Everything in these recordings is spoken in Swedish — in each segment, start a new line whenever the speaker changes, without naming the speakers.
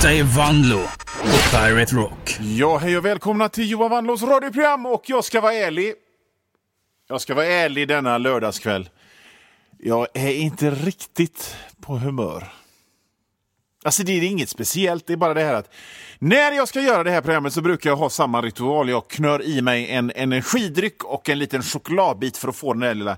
Detta är Vanlo och Pirate Rock.
Ja, hej och välkomna till Johan Vanlos radioprogram. Och jag ska vara ärlig denna lördagskväll. Jag är inte riktigt på humör. Alltså det är inget speciellt, det är bara det här att när jag ska göra det här programmet så brukar jag ha samma ritual. Jag knör i mig en energidryck och en liten chokladbit för att få den där lilla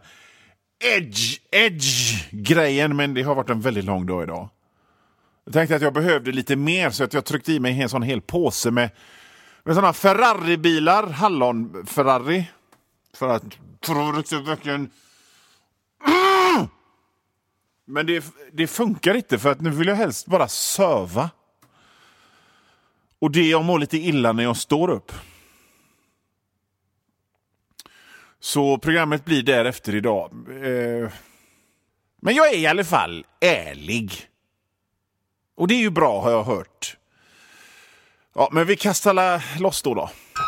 edge-grejen. Men det har varit en väldigt lång dag idag. Jag tänkte att jag behövde lite mer så att jag tryckte i mig en sån hel påse med såna Ferrari-bilar, hallon-Ferrari. För att riktigt verkligen... Men det funkar inte för att nu vill jag helst bara söva. Och det jag mår lite illa när jag står upp. Så programmet blir därefter idag. Men jag är i alla fall ärlig. Och det är ju bra har jag hört. Ja, men vi kastar loss då.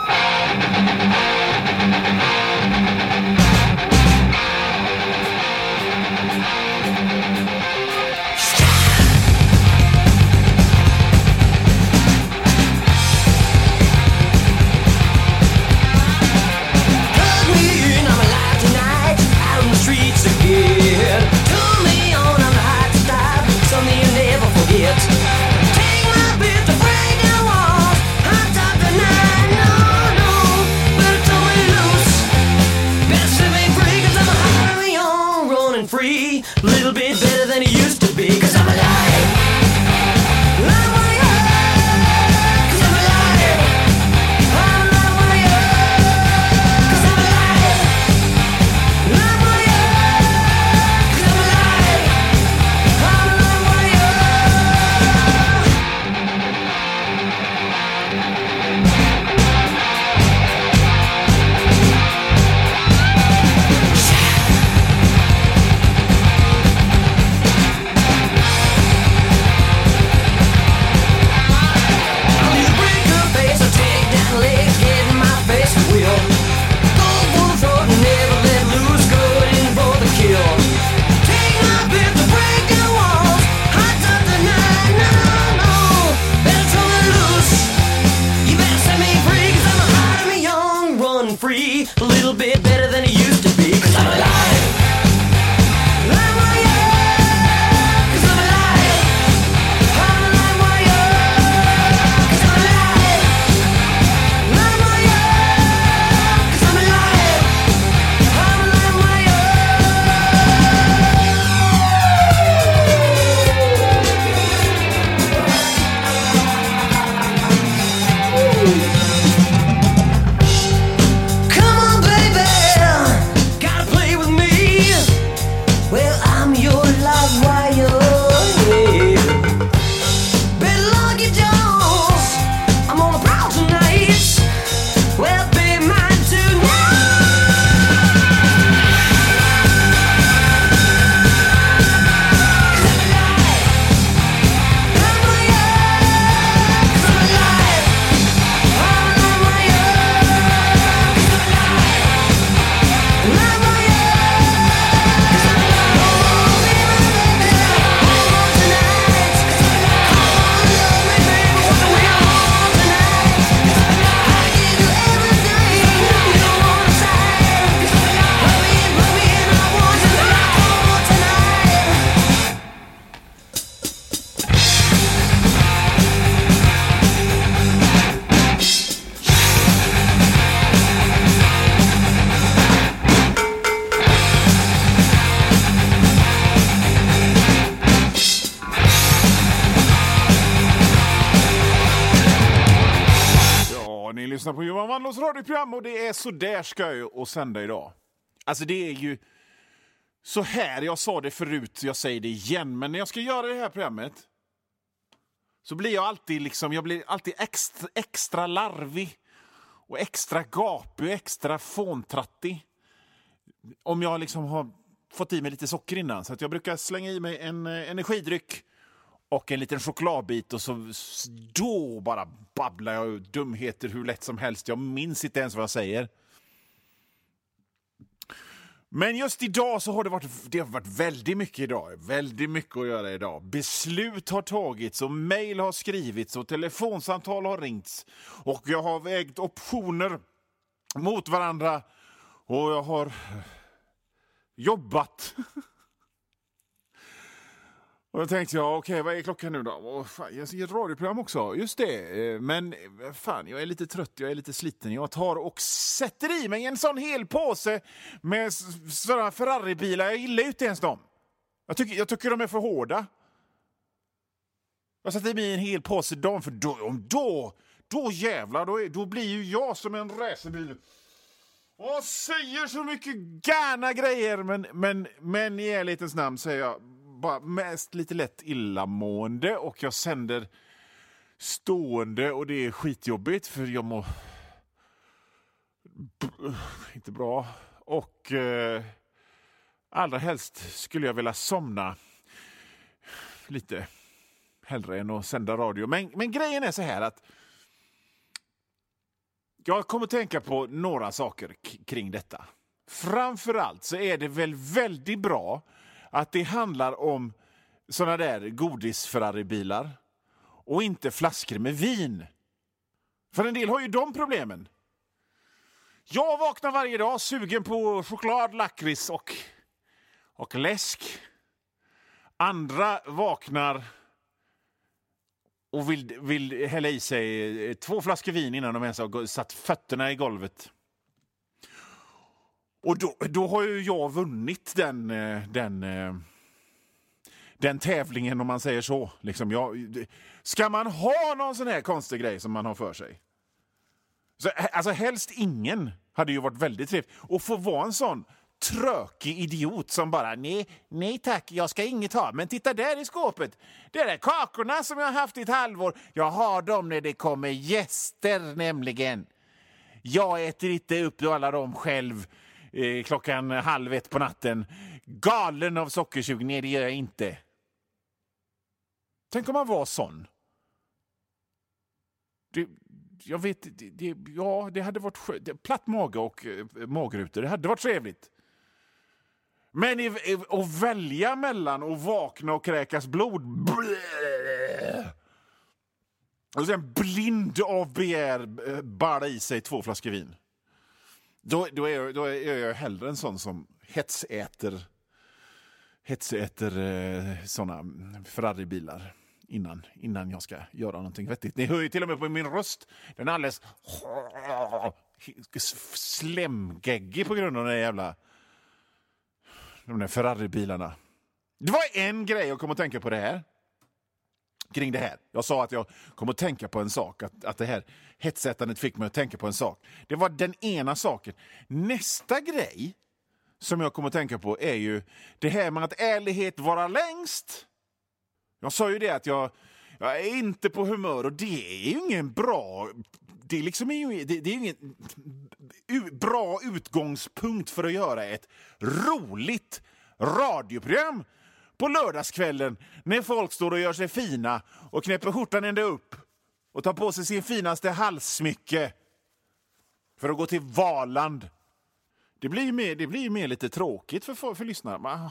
På Johan Vanlos radioprogram och det är så där ska jag och sända idag. Alltså det är ju så här, jag sa det förut, jag säger det igen, men när jag ska göra det här programmet så blir jag alltid extra larvig och extra gapig och extra fåntrattig om jag liksom har fått i mig lite socker innan, så att jag brukar slänga i mig en energidryck och en liten chokladbit och så då bara babblar jag dumheter hur lätt som helst. Jag minns inte ens vad jag säger. Men just idag så har det har varit väldigt mycket idag. Väldigt mycket att göra idag. Beslut har tagits och mejl har skrivits och telefonsamtal har ringts. Och jag har vägt optioner mot varandra och jag har jobbat. Och då tänkte jag, okej, vad är klockan nu då? Fan, jag ser ett radioprogram också, just det. Men fan, jag är lite trött, jag är lite sliten. Jag tar och sätter i mig en sån hel påse med sådana Ferrari-bilar. Jag gillar ju inte ens dem. Jag tycker de är för hårda. Jag sätter i mig en hel påse dem, för då jävlar, då blir ju jag som en racerbil. Och säger så mycket gärna grejer, men i ärlighetens namn säger jag bara mest lite lätt illamående, och jag sänder stående och det är skitjobbigt för jag mår inte bra, och allra helst skulle jag vilja somna lite hellre än att sända radio. Men grejen är så här att jag kommer tänka på några saker kring detta. Framförallt så är det väl väldigt bra att det handlar om såna där godis-Ferrari-bilar och inte flaskor med vin. För en del har ju de problemen. Jag vaknar varje dag sugen på choklad, lakrits och läsk. Andra vaknar och vill hälla i sig 2 flaskor vin innan de ens har satt fötterna i golvet. Och då har ju jag vunnit den tävlingen, om man säger så. Liksom ska man ha någon sån här konstig grej som man har för sig? Så, alltså helst ingen hade ju varit väldigt trevligt. Och få vara en sån trökig idiot som bara, nej tack, jag ska inget ha. Men titta där i skåpet. Det är kakorna som jag har haft i ett halvår. Jag har dem när det kommer gäster nämligen. Jag äter inte upp alla dem själv klockan 12:30 på natten. Galen av sockersug. Nej, det gör jag inte. Tänk om man var sån. Jag vet, det hade varit platt mage och magrutor. Det hade varit trevligt. Men att välja mellan och vakna och kräkas blod. Och sen blind av begär bara i sig 2 flaskor vin. Då är jag hellre en sån som hetsäter såna Ferrari-bilar innan jag ska göra någonting vettigt. Ni hör ju till och med på min röst. Den är alldeles slemgeggig på grund av de där Ferrari-bilarna. Det var en grej jag kom att tänka på kring det här. Jag sa att jag kom att tänka på en sak. Att det här hetsätandet fick mig att tänka på en sak. Det var den ena saken. Nästa grej som jag kommer att tänka på är ju det här med att ärlighet vara längst. Jag sa ju det att jag är inte på humör, och det är ju ingen bra... Det är liksom det är ingen bra utgångspunkt för att göra ett roligt radioprogram på lördagskvällen när folk står och gör sig fina och knäpper skjortan ända upp och tar på sig sin finaste halssmycke för att gå till Valand. Det blir mer lite tråkigt för lyssnarna.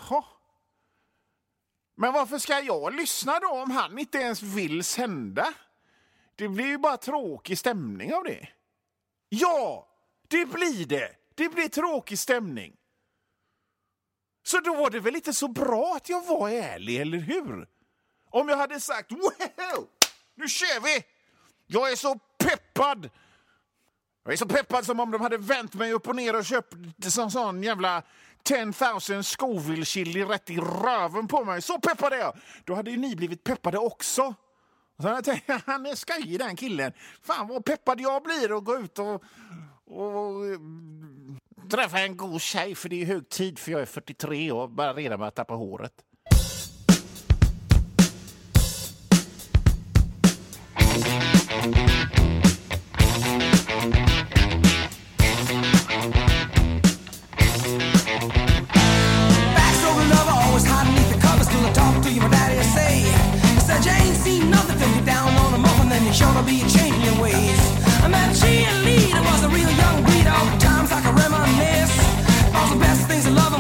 Men varför ska jag lyssna då om han inte ens vill sända? Det blir ju bara tråkig stämning av det. Ja, det blir det. Det blir tråkig stämning. Så då var det väl inte så bra att jag var ärlig, eller hur? Om jag hade sagt, wow, nu kör vi! Jag är så peppad! Jag är så peppad som om de hade vänt mig upp och ner och köpt sån jävla 10,000 Scoville chili rätt i röven på mig. Så peppad är jag! Då hade ju ni blivit peppade också. Och så hade jag tänkt, han är skoj den killen. Fan vad peppad jag blir och gå ut och träffa en god tjej, för det är hög tid, för jag är 43 och bara redan med att tappa håret.
Things I love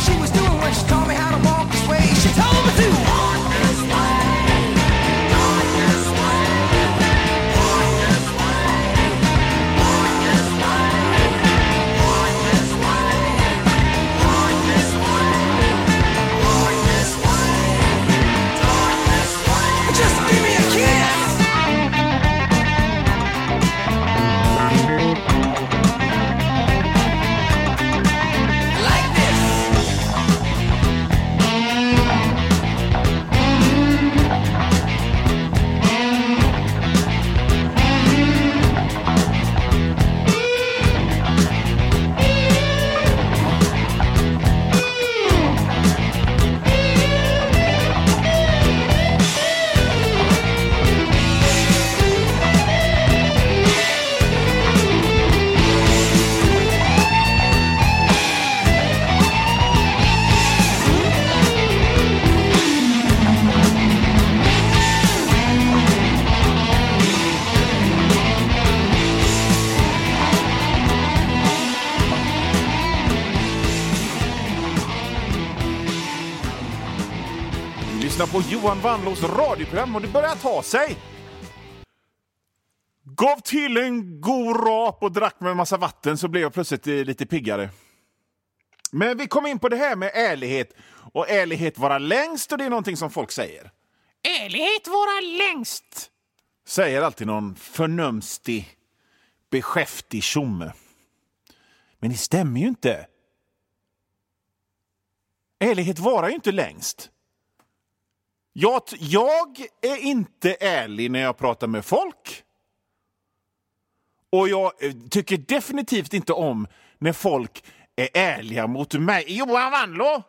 what she was doing when she taught me how to walk this way. She told me to walk this way, walk this way, walk this way, walk this way, walk this way, walk this way, walk this way, walk this way. Just give me a kiss.
På Johan Vanlos radioprogram och det börjar ta sig. Gav till en god rap och drack med en massa vatten så blev jag plötsligt lite piggare. Men vi kom in på det här med ärlighet. Och ärlighet vara längst och det är någonting som folk säger. Ärlighet vara längst. Säger alltid någon förnumstig, beskäftig tjomme. Men det stämmer ju inte. Ärlighet vara ju inte längst. Jag är inte ärlig när jag pratar med folk. Och jag tycker definitivt inte om när folk är ärliga mot mig. Johan Vanlo!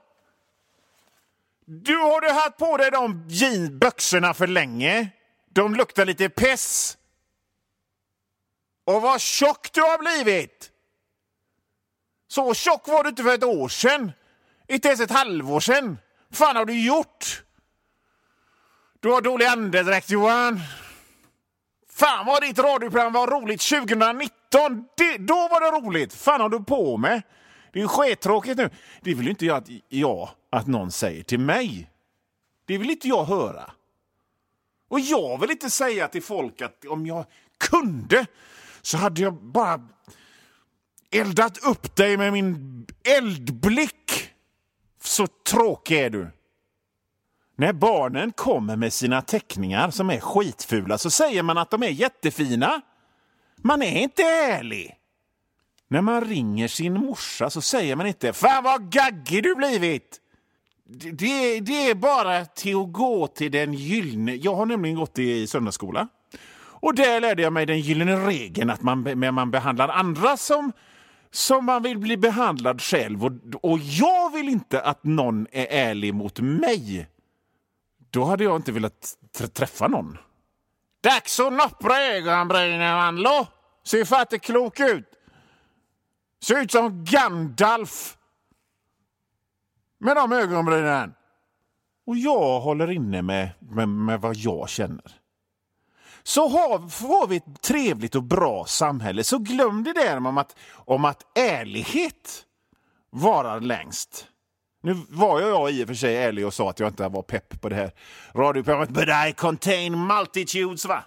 Har du haft på dig de jeansbyxorna för länge? De luktar lite pess. Och vad tjock du har blivit! Så tjock var du inte för ett år sedan. Inte ens ett halvår sedan. Fan har du gjort? Du har dålig andedräkt, Johan. Fan vad ditt radioprogram var roligt 2019. Då var det roligt. Fan har du på med? Det är ju skittråkigt nu. Det vill ju inte att någon säger till mig. Det vill inte jag höra. Och jag vill inte säga till folk att om jag kunde så hade jag bara eldat upp dig med min eldblick. Så tråkig är du. När barnen kommer med sina teckningar som är skitfula så säger man att de är jättefina. Man är inte ärlig. När man ringer sin morsa så säger man inte fan vad gaggig du blivit. Det är bara till att gå till den gyllene. Jag har nämligen gått i söndagsskola. Och där lärde jag mig den gyllene regeln att man behandlar andra som man vill bli behandlad själv. Och jag vill inte att någon är ärlig mot mig. Då hade jag inte velat träffa någon. Dags att noppra ögonbrynen, Vanlo. Ser för klok ut. Ser ut som Gandalf. Med de ögonbrynen. Och jag håller inne med vad jag känner. Så får vi ett trevligt och bra samhälle. Så glöm det där om att ärlighet varar längst. Nu var jag i och för sig ärlig och sa att jag inte var pepp på det här radioprogrammet. But I contain multitudes, va?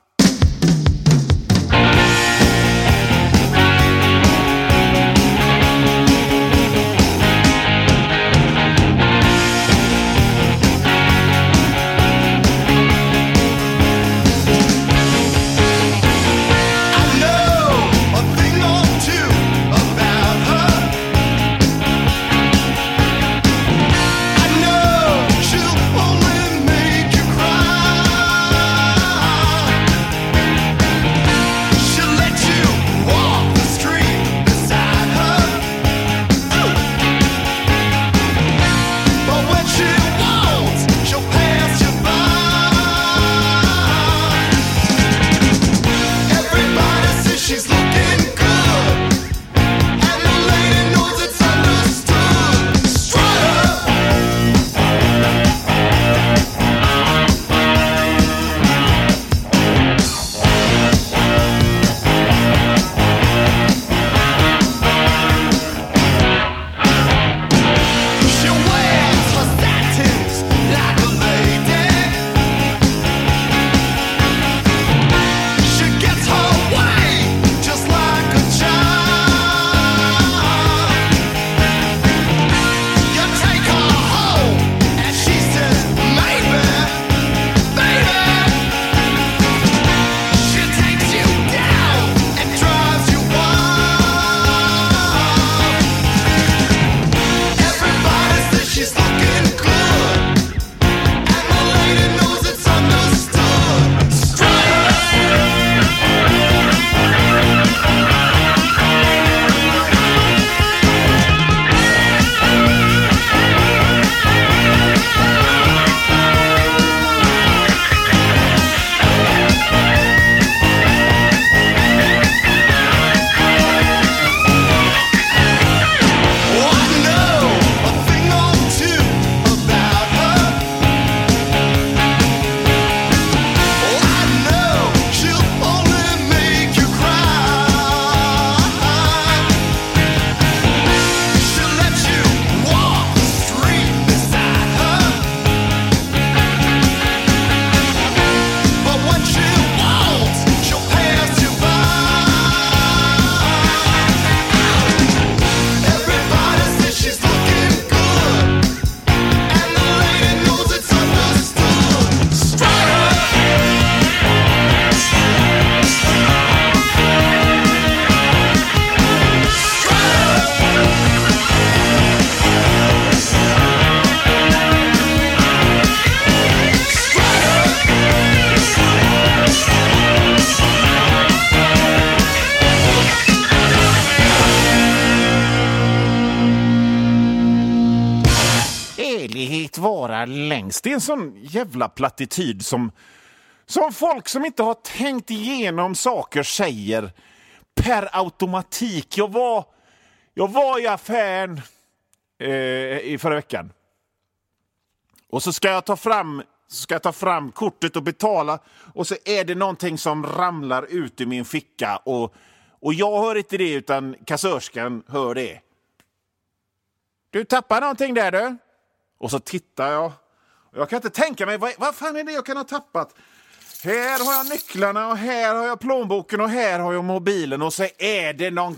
ärlighet vara längst. Det är en sån jävla plattityd som folk som inte har tänkt igenom saker säger per automatik. Jag var i affären i förra veckan. Och så ska jag ta fram kortet och betala. Och så är det någonting som ramlar ut i min ficka. Och jag hör inte det, utan kassörskan hör det. Du tappar någonting där, du. Och så tittar jag. Och jag kan inte tänka mig, vad fan är det jag kan ha tappat? Här har jag nycklarna och här har jag plånboken och här har jag mobilen. Och så är det någon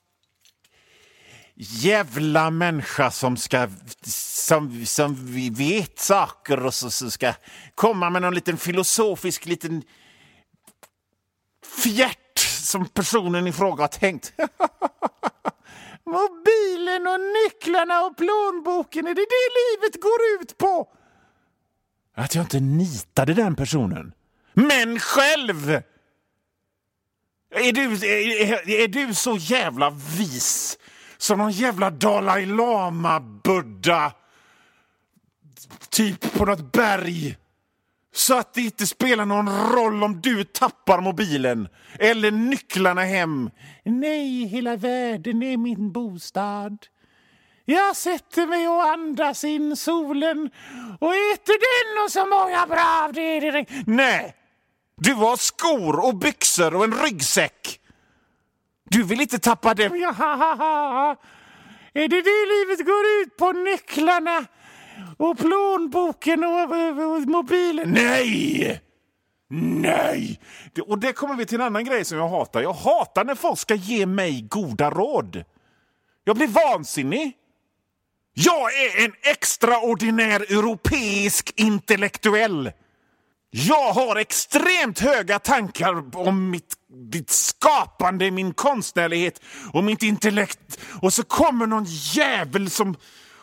jävla människa som vi vet saker och så ska komma med någon liten filosofisk liten fjärt som personen i fråga har tänkt. Mobilen och nycklarna och plånboken, är det livet går ut på? Att jag inte nitade den personen. Men själv! Är du så jävla vis som någon jävla Dalai Lama-buddha typ på något berg, så att det inte spelar någon roll om du tappar mobilen eller nycklarna hem? Nej, hela världen är min bostad. Jag sätter mig och andas in solen och äter den och så många bra av det. Nej, du har skor och byxor och en ryggsäck. Du vill inte tappa dem. Är det livet går ut på, nycklarna och plånboken och mobilen? Nej! Nej! Och det kommer vi till en annan grej som jag hatar. Jag hatar när folk ska ge mig goda råd. Jag blir vansinnig. Jag är en extraordinär europeisk intellektuell. Jag har extremt höga tankar om mitt skapande, min konstnärlighet och mitt intellekt. Och så kommer någon jävel som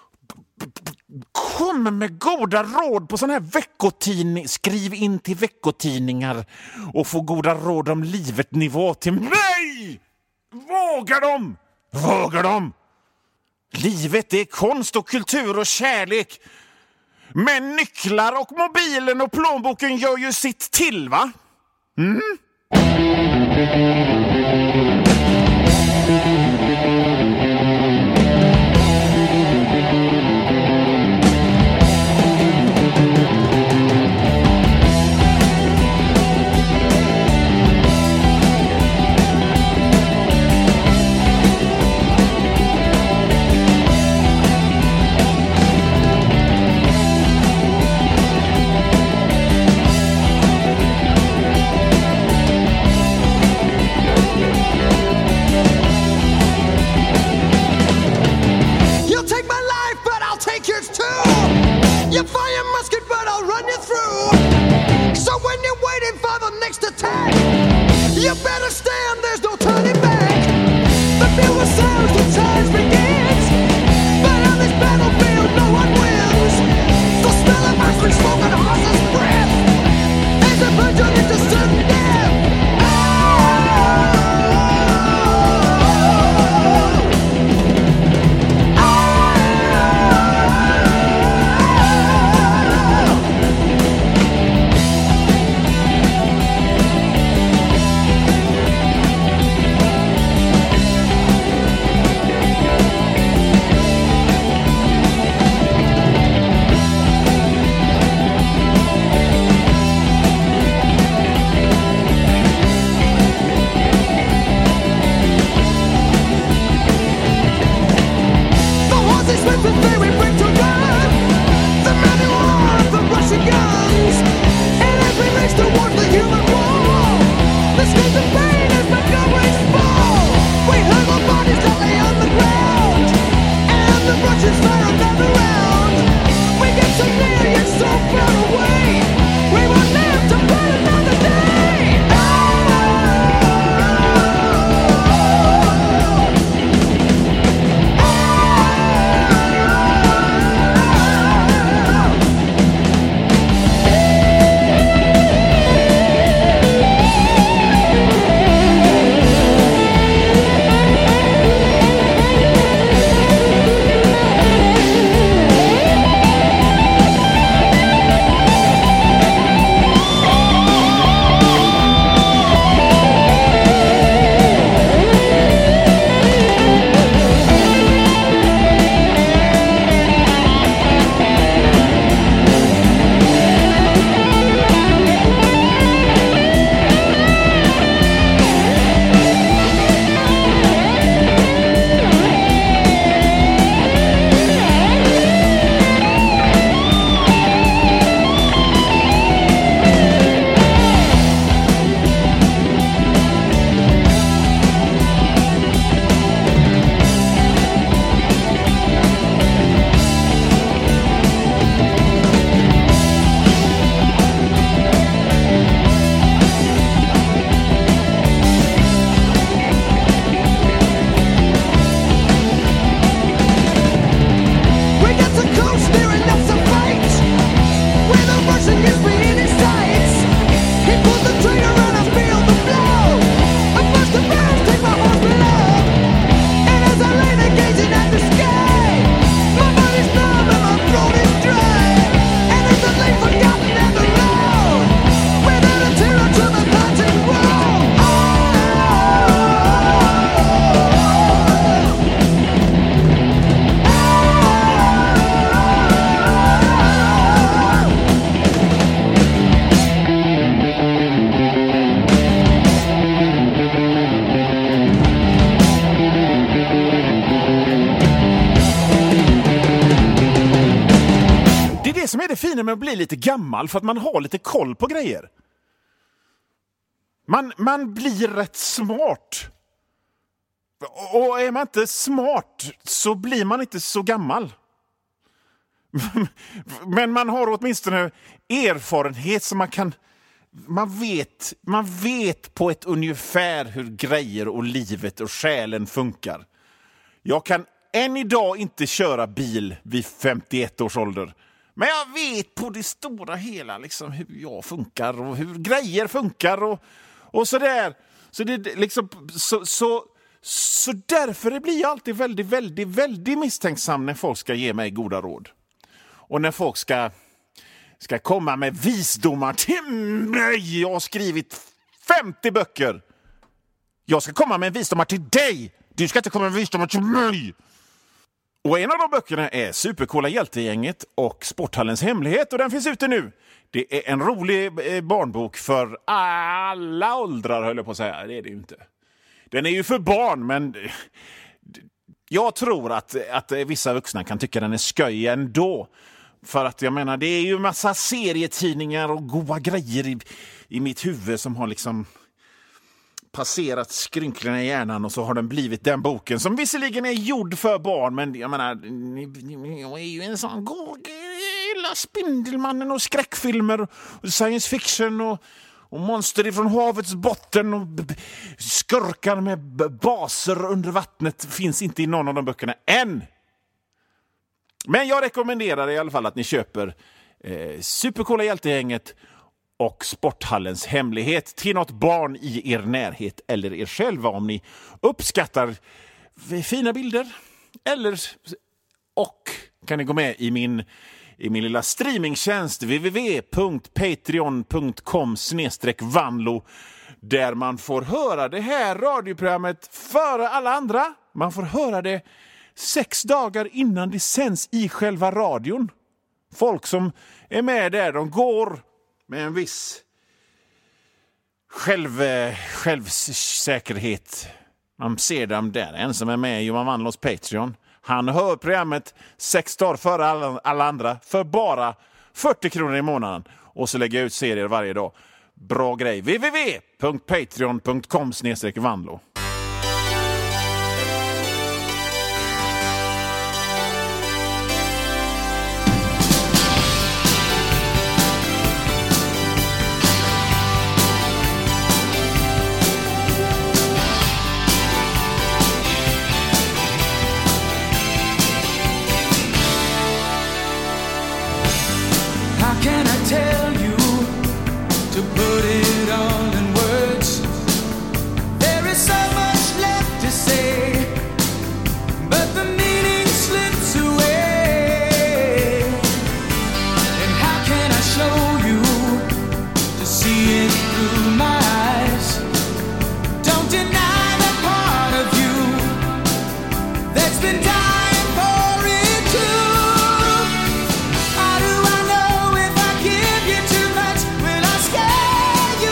kommer med goda råd på sån här veckotidning. Skriv in till veckotidningar och få goda råd om livet nivå till mig. Vågar de? Vågar de? Livet är konst och kultur och kärlek. Men nycklar och mobilen och plånboken gör ju sitt till, va? Mm?
You fire musket, but I'll run you through. So when you're waiting for the next attack, you better stand, there's no turning back. The fewer sounds, the time begins. But on this battlefield, no one wins. The smell of ice, smoke, and horse's breath as the virgin into sudden death.
som är det fina med att bli lite gammal, för att man har lite koll på grejer. Man blir rätt smart. Och är man inte smart så blir man inte så gammal. Men man har åtminstone erfarenhet som man vet på ett ungefär hur grejer och livet och själen funkar. Jag kan än idag inte köra bil vid 51 års ålder. Men jag vet på det stora hela liksom hur jag funkar och hur grejer funkar och sådär. Så det liksom så därför blir jag alltid väldigt, väldigt, väldigt misstänksam när folk ska ge mig goda råd. Och när folk ska komma med visdomar till mig. Jag har skrivit 50 böcker. Jag ska komma med visdomar till dig. Du ska inte komma med visdomar till mig. Och en av de böckerna är Supercoola hjältegänget och Sporthallens hemlighet. Och den finns ute nu. Det är en rolig barnbok för alla åldrar, höll jag på att säga. Det är det ju inte. Den är ju för barn, men jag tror att vissa vuxna kan tycka den är sköj ändå. För att jag menar, det är ju massa serietidningar och goda grejer i mitt huvud som har liksom passerat skrynklarna i hjärnan, och så har den blivit den boken som visserligen är gjord för barn, men jag menar, jag är ju en sån gilla Spindelmannen och skräckfilmer och science fiction och monster ifrån havets botten och skurkar med baser under vattnet finns inte i någon av de böckerna än. Men jag rekommenderar i alla fall att ni köper Supercoola hjältegänget och Sporthallens hemlighet till något barn i er närhet eller er själva om ni uppskattar fina bilder. Och kan ni gå med i min lilla streamingtjänst www.patreon.com/vanlo, där man får höra det här radioprogrammet före alla andra. Man får höra det 6 dagar innan det sänds i själva radion. Folk som är med där, de går med en viss självsäkerhet. Man ser dem där. En som är med i Johan Vanlos Patreon. Han hör programmet 6 dagar före alla andra för bara 40 kronor i månaden. Och så lägger jag ut serier varje dag. Bra grej. www.patreon.com/vanlo.
Can I tell you to put it all in words? There is so much left to say, but the meaning slips away. And how can I show you to see it through my eyes? Don't deny the part of you that's been dying for it too. How do I know if I give you too much? Will I scare you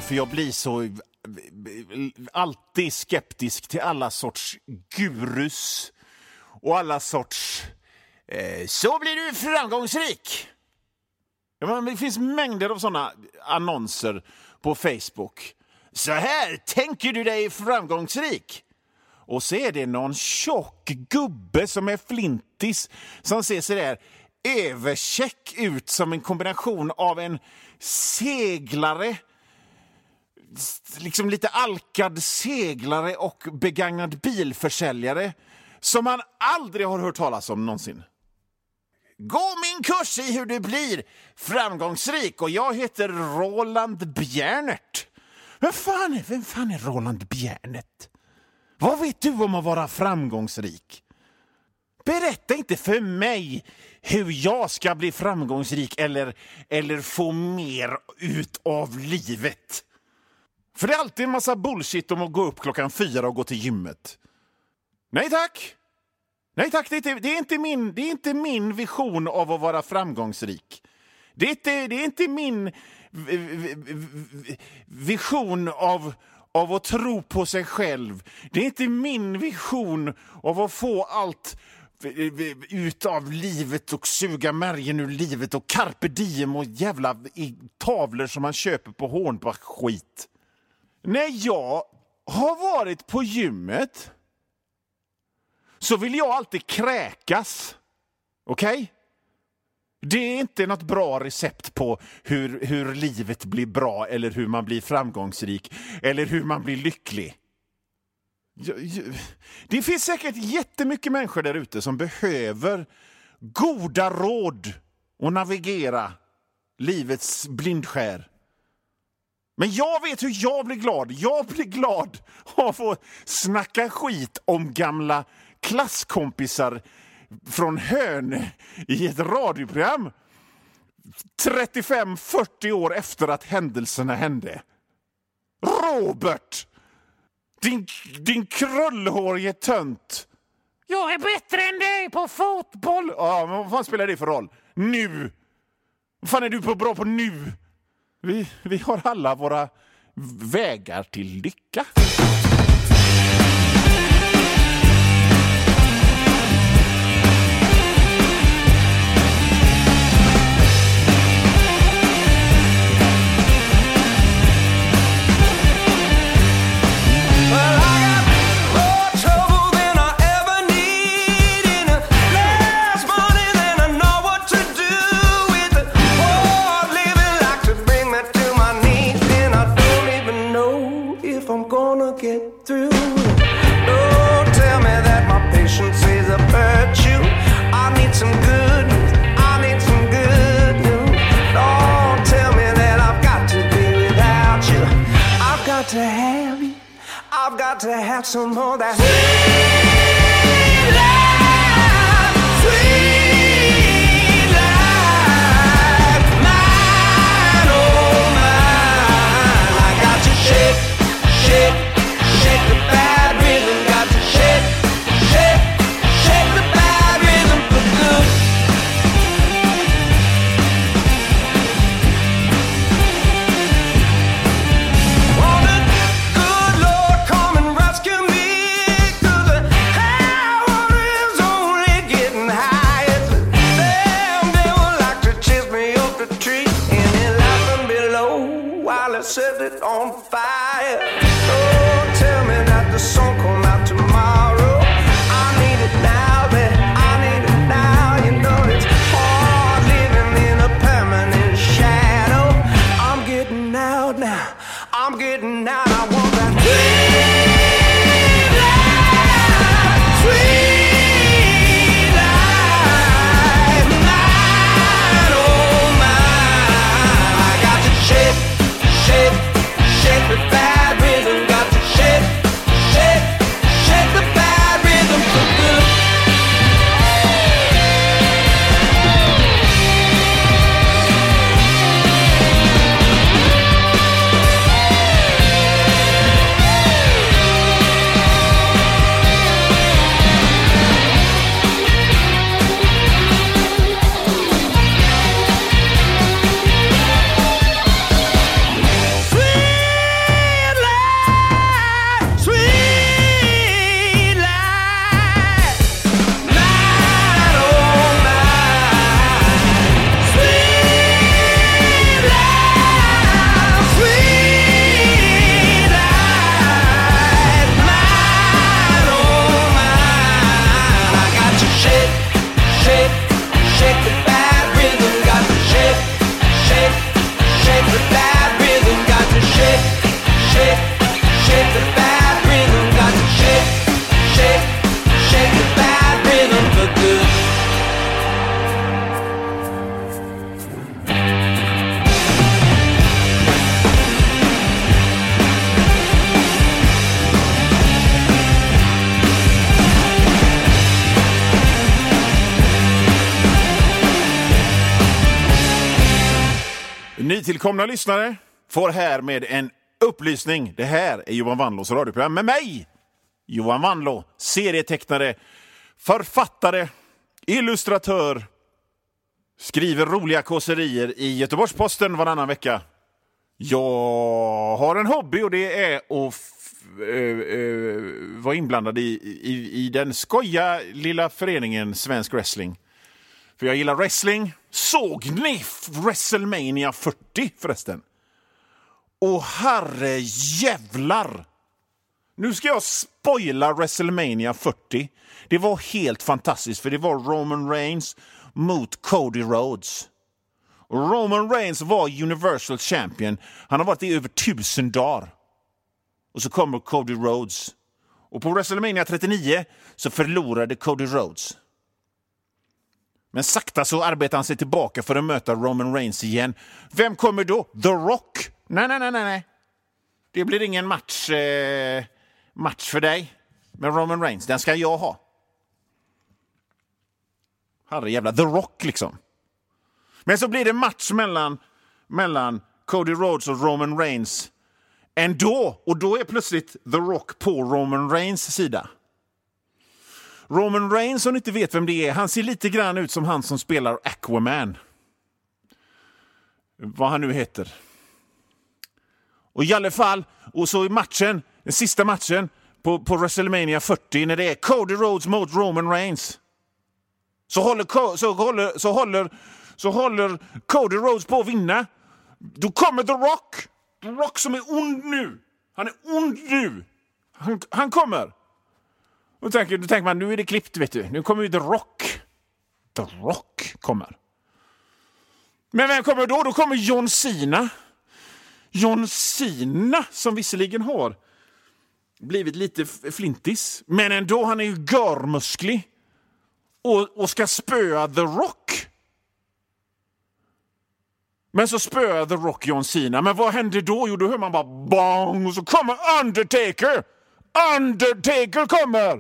varför jag blir så alltid skeptisk till alla sorts gurus och alla sorts så blir du framgångsrik. Ja, men det finns mängder av såna annonser på Facebook. Så här tänker du dig framgångsrik. Och så är det någon tjock gubbe som är flintis som ser så där övercheck ut som en kombination av en seglare, liksom lite alkad seglare och begagnad bilförsäljare som man aldrig har hört talas om någonsin. Gå min kurs i hur du blir framgångsrik och jag heter Roland Bjärnert. Vem fan är Roland Bjärnert? Vad vet du om att vara framgångsrik? Berätta inte för mig hur jag ska bli framgångsrik eller få mer ut av livet. För det är alltid en massa bullshit om att gå upp 4:00 och gå till gymmet. Nej tack! Nej tack, det är inte min vision av att vara framgångsrik. Det är inte min vision av att tro på sig själv. Det är inte min vision av att få allt ut av livet och suga märgen ur livet och carpe diem och jävla tavlor som man köper på Hornbach skit. När jag har varit på gymmet så vill jag alltid kräkas. Okej? Det är inte något bra recept på hur livet blir bra eller hur man blir framgångsrik eller hur man blir lycklig. Det finns säkert jättemycket människor där ute som behöver goda råd att navigera livets blindskär. Men jag vet hur jag blir glad. Jag blir glad av att snacka skit om gamla klasskompisar från Hön i ett radioprogram 35-40 år efter att händelserna hände. Robert! Din krullhårige tönt. Jag är bättre än dig på fotboll. Ja, men vad fan spelar det för roll? Nu! Vad fan är du bra på nu? Vi har alla våra vägar till lycka.
I've got to have some more of that sweet life, mine, oh mine. I got to shake, shake, shake the bad rhythm. Got to shake, shake, shake the bad rhythm for good. Won't the good Lord come and rescue me
Nytillkomna lyssnare får här med en upplysning. Det här är Johan Wanlås radioprogram med mig, Johan Wanlå, serietecknare, författare, illustratör, skriver roliga kåserier i Göteborgs-Posten varannan vecka. Jag har en hobby och det är att vara inblandad i den skoja lilla föreningen Svensk Wrestling. För jag gillar wrestling. Såg ni WrestleMania 40 förresten? Och herre jävlar! Nu ska jag spoila WrestleMania 40. Det var helt fantastiskt för det var Roman Reigns mot Cody Rhodes. Och Roman Reigns var Universal Champion. Han har varit i över 1000 dagar. Och så kommer Cody Rhodes. Och på WrestleMania 39 så förlorade Cody Rhodes. Men sakta så arbetar han sig tillbaka för att möta Roman Reigns igen. Vem kommer då? The Rock? Nej. Det blir ingen match för dig med Roman Reigns. Den ska jag ha. Herre jävla The Rock liksom. Men så blir det match mellan Cody Rhodes och Roman Reigns ändå. Och då är plötsligt The Rock på Roman Reigns sida. Roman Reigns, om ni inte vet vem det är, han ser lite grann ut som han som spelar Aquaman. Vad han nu heter. Och i alla fall, och så i matchen, den sista matchen på WrestleMania 40, när det är Cody Rhodes mot Roman Reigns, så håller Cody Rhodes på att vinna. Då kommer The Rock. The Rock som är ond nu. Han är ond nu. Han kommer. Då tänker man, nu är det klippt, vet du. Nu kommer ju The Rock. The Rock kommer. Men vem kommer då? Då kommer John Cena. John Cena, som visserligen har blivit lite flintis. Men ändå, han är ju görmusklig. Och ska spöa The Rock. Men så spöar The Rock John Cena. Men vad händer då? Jo, då hör man bara bang. Och så kommer Undertaker. Undertaker kommer.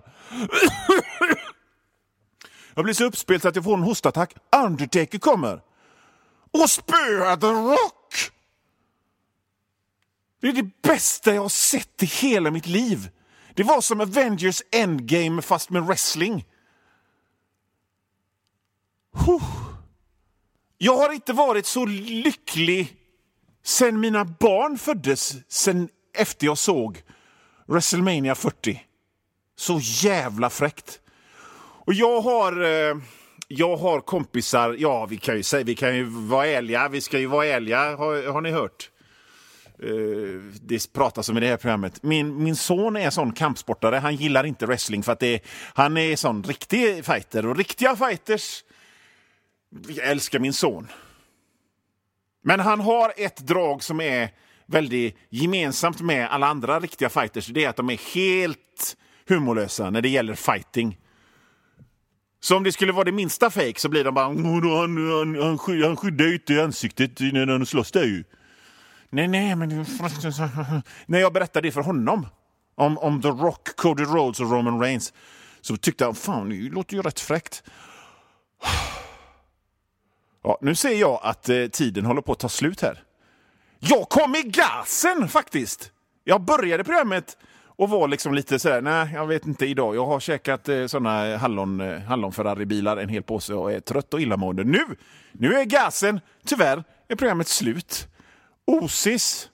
Jag blir så uppspelt så att jag får en hostattack. Undertaker kommer. Och spöar The Rock. Det är det bästa jag har sett i hela mitt liv. Det var som Avengers Endgame fast med wrestling. Jag har inte varit så lycklig sen mina barn föddes, sen efter jag såg WrestleMania 40. Så jävla fräckt. Och jag har kompisar, ja, vi kan ju vara ärliga, vi ska ju vara ärliga, har ni hört? Det pratas om i det här programmet. Min son är sån kampsportare, han gillar inte wrestling för att han är sån riktig fighter, och riktiga fighters, jag älskar min son. Men han har ett drag som är väldigt gemensamt med alla andra riktiga fighters. Det är att de är helt humorlösa när det gäller fighting. Så om det skulle vara det minsta fake så blir de bara han skyddar ju inte i ansiktet när han slåss där ju. Nej, men när jag berättade det för honom om The Rock, Cody Rhodes och Roman Reigns, så tyckte han, fan, det låter ju rätt fräckt. Ja, nu ser jag att tiden håller på att ta slut här. Jag kom i gasen faktiskt. Jag började programmet och var liksom lite sådär, nej, jag vet inte idag. Jag har käkat såna hallonferrari-bilar en hel påse och är trött och illamående. Nu är gasen, tyvärr är programmet slut. Osis.